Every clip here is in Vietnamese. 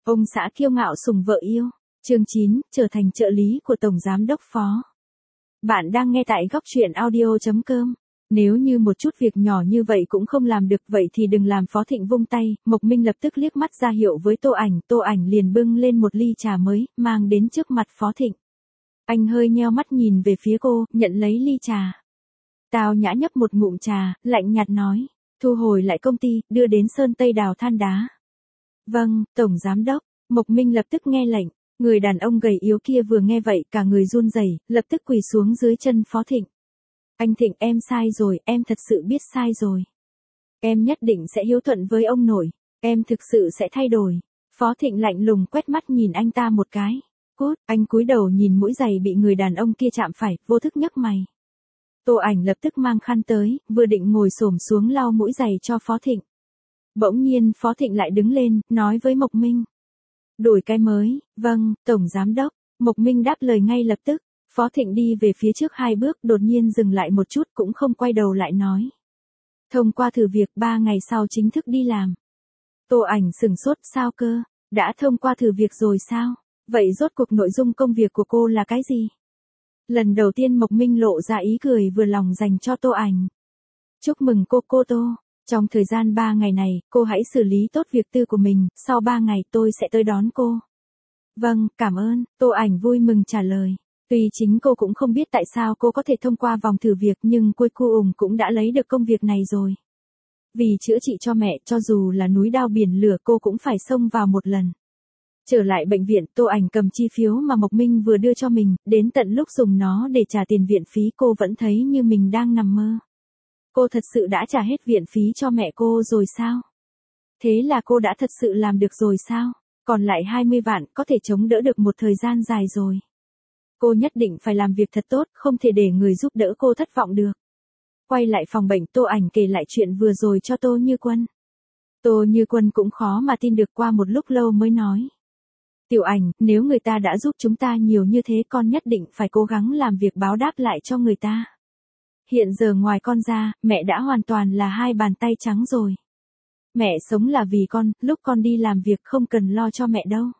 Ông xã kiêu ngạo sủng vợ yêu. Chương 9, trở thành trợ lý của Tổng Giám đốc Phó. Bạn đang nghe tại góc truyện audio.com. Nếu như một chút việc nhỏ như vậy cũng không làm được vậy thì đừng làm. Phó Thịnh vung tay, Mộc Minh lập tức liếc mắt ra hiệu với Tô Ảnh liền bưng lên một ly trà mới, mang đến trước mặt Phó Thịnh. Anh hơi nheo mắt nhìn về phía cô, nhận lấy ly trà. Tao nhã nhấp một ngụm trà, lạnh nhạt nói, thu hồi lại công ty, đưa đến Sơn Tây đào than đá. Vâng, Tổng Giám đốc. Mộc Minh lập tức nghe lệnh. Người đàn ông gầy yếu kia vừa nghe vậy cả người run rẩy, lập tức quỳ xuống dưới chân Phó Thịnh. Anh Thịnh, em sai rồi, em thật sự biết sai rồi. Em nhất định sẽ hiếu thuận với ông nội, em thực sự sẽ thay đổi. Phó Thịnh lạnh lùng quét mắt nhìn anh ta một cái. Cút, anh cúi đầu nhìn mũi giày bị người đàn ông kia chạm phải, vô thức nhấc mày. Tô Ảnh lập tức mang khăn tới, vừa định ngồi xổm xuống lau mũi giày cho Phó Thịnh. Bỗng nhiên Phó Thịnh lại đứng lên, nói với Mộc Minh. Đổi cái mới, vâng, Tổng Giám đốc. Mộc Minh đáp lời ngay lập tức. Phó Thịnh đi về phía trước 2 bước, đột nhiên dừng lại một chút cũng không quay đầu lại nói. Thông qua thử việc 3 ngày sau chính thức đi làm. Tô Ảnh sửng sốt, sao cơ? Đã thông qua thử việc rồi sao? Vậy rốt cuộc nội dung công việc của cô là cái gì? Lần đầu tiên Mộc Minh lộ ra ý cười vừa lòng dành cho Tô Ảnh. Chúc mừng cô Tô. Trong thời gian 3 ngày này, cô hãy xử lý tốt việc tư của mình, sau 3 ngày tôi sẽ tới đón cô. Vâng, cảm ơn, Tô Ảnh vui mừng trả lời. Tuy chính cô cũng không biết tại sao cô có thể thông qua vòng thử việc nhưng cuối cùng cũng đã lấy được công việc này rồi. Vì chữa trị cho mẹ, cho dù là núi đao biển lửa cô cũng phải xông vào một lần. Trở lại bệnh viện, Tô Ảnh cầm chi phiếu mà Mộc Minh vừa đưa cho mình, đến tận lúc dùng nó để trả tiền viện phí cô vẫn thấy như mình đang nằm mơ. Cô thật sự đã trả hết viện phí cho mẹ cô rồi sao? Thế là cô đã thật sự làm được rồi sao? Còn lại 20 vạn có thể chống đỡ được một thời gian dài rồi. Cô nhất định phải làm việc thật tốt, không thể để người giúp đỡ cô thất vọng được. Quay lại phòng bệnh, Tô Ảnh kể lại chuyện vừa rồi cho Tô Như Quân. Tô Như Quân cũng khó mà tin được, qua một lúc lâu mới nói. Tiểu Ảnh, nếu người ta đã giúp chúng ta nhiều như thế con nhất định phải cố gắng làm việc báo đáp lại cho người ta. Hiện giờ ngoài con ra, mẹ đã hoàn toàn là 2 bàn tay trắng rồi. Mẹ sống là vì con, lúc con đi làm việc không cần lo cho mẹ đâu.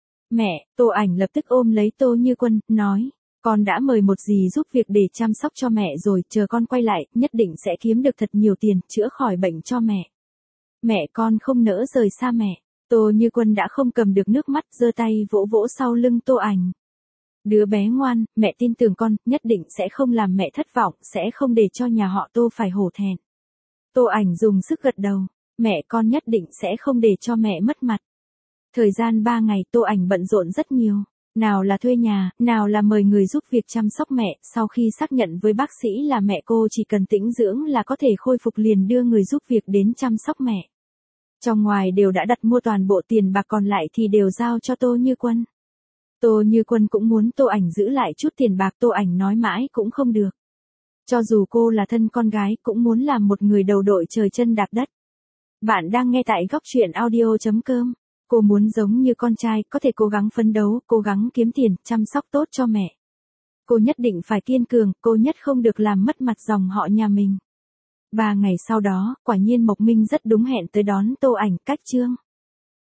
Mẹ, Tô Ảnh lập tức ôm lấy Tô Như Quân, nói, con đã mời một dì giúp việc để chăm sóc cho mẹ rồi, chờ con quay lại, nhất định sẽ kiếm được thật nhiều tiền, chữa khỏi bệnh cho mẹ. Mẹ con không nỡ rời xa mẹ. Tô Như Quân đã không cầm được nước mắt, giơ tay vỗ vỗ sau lưng Tô Ảnh. Đứa bé ngoan, mẹ tin tưởng con, nhất định sẽ không làm mẹ thất vọng, sẽ không để cho nhà họ Tô phải hổ thẹn. Tô Ảnh dùng sức gật đầu, mẹ con nhất định sẽ không để cho mẹ mất mặt. Thời gian 3 ngày Tô Ảnh bận rộn rất nhiều, nào là thuê nhà, nào là mời người giúp việc chăm sóc mẹ, sau khi xác nhận với bác sĩ là mẹ cô chỉ cần tĩnh dưỡng là có thể khôi phục liền đưa người giúp việc đến chăm sóc mẹ. Trong ngoài đều đã đặt mua, toàn bộ tiền bạc còn lại thì đều giao cho Tô Như Quân. Tô Như Quân cũng muốn Tô Ảnh giữ lại chút tiền bạc, Tô Ảnh nói mãi cũng không được. Cho dù cô là thân con gái cũng muốn làm một người đầu đội trời chân đạp đất. Bạn đang nghe tại góc truyện audio.com. Cô muốn giống như con trai, có thể cố gắng phấn đấu, cố gắng kiếm tiền, chăm sóc tốt cho mẹ. Cô nhất định phải kiên cường, cô nhất không được làm mất mặt dòng họ nhà mình. 3 ngày sau đó, quả nhiên Mộc Minh rất đúng hẹn tới đón Tô Ảnh cách Trương.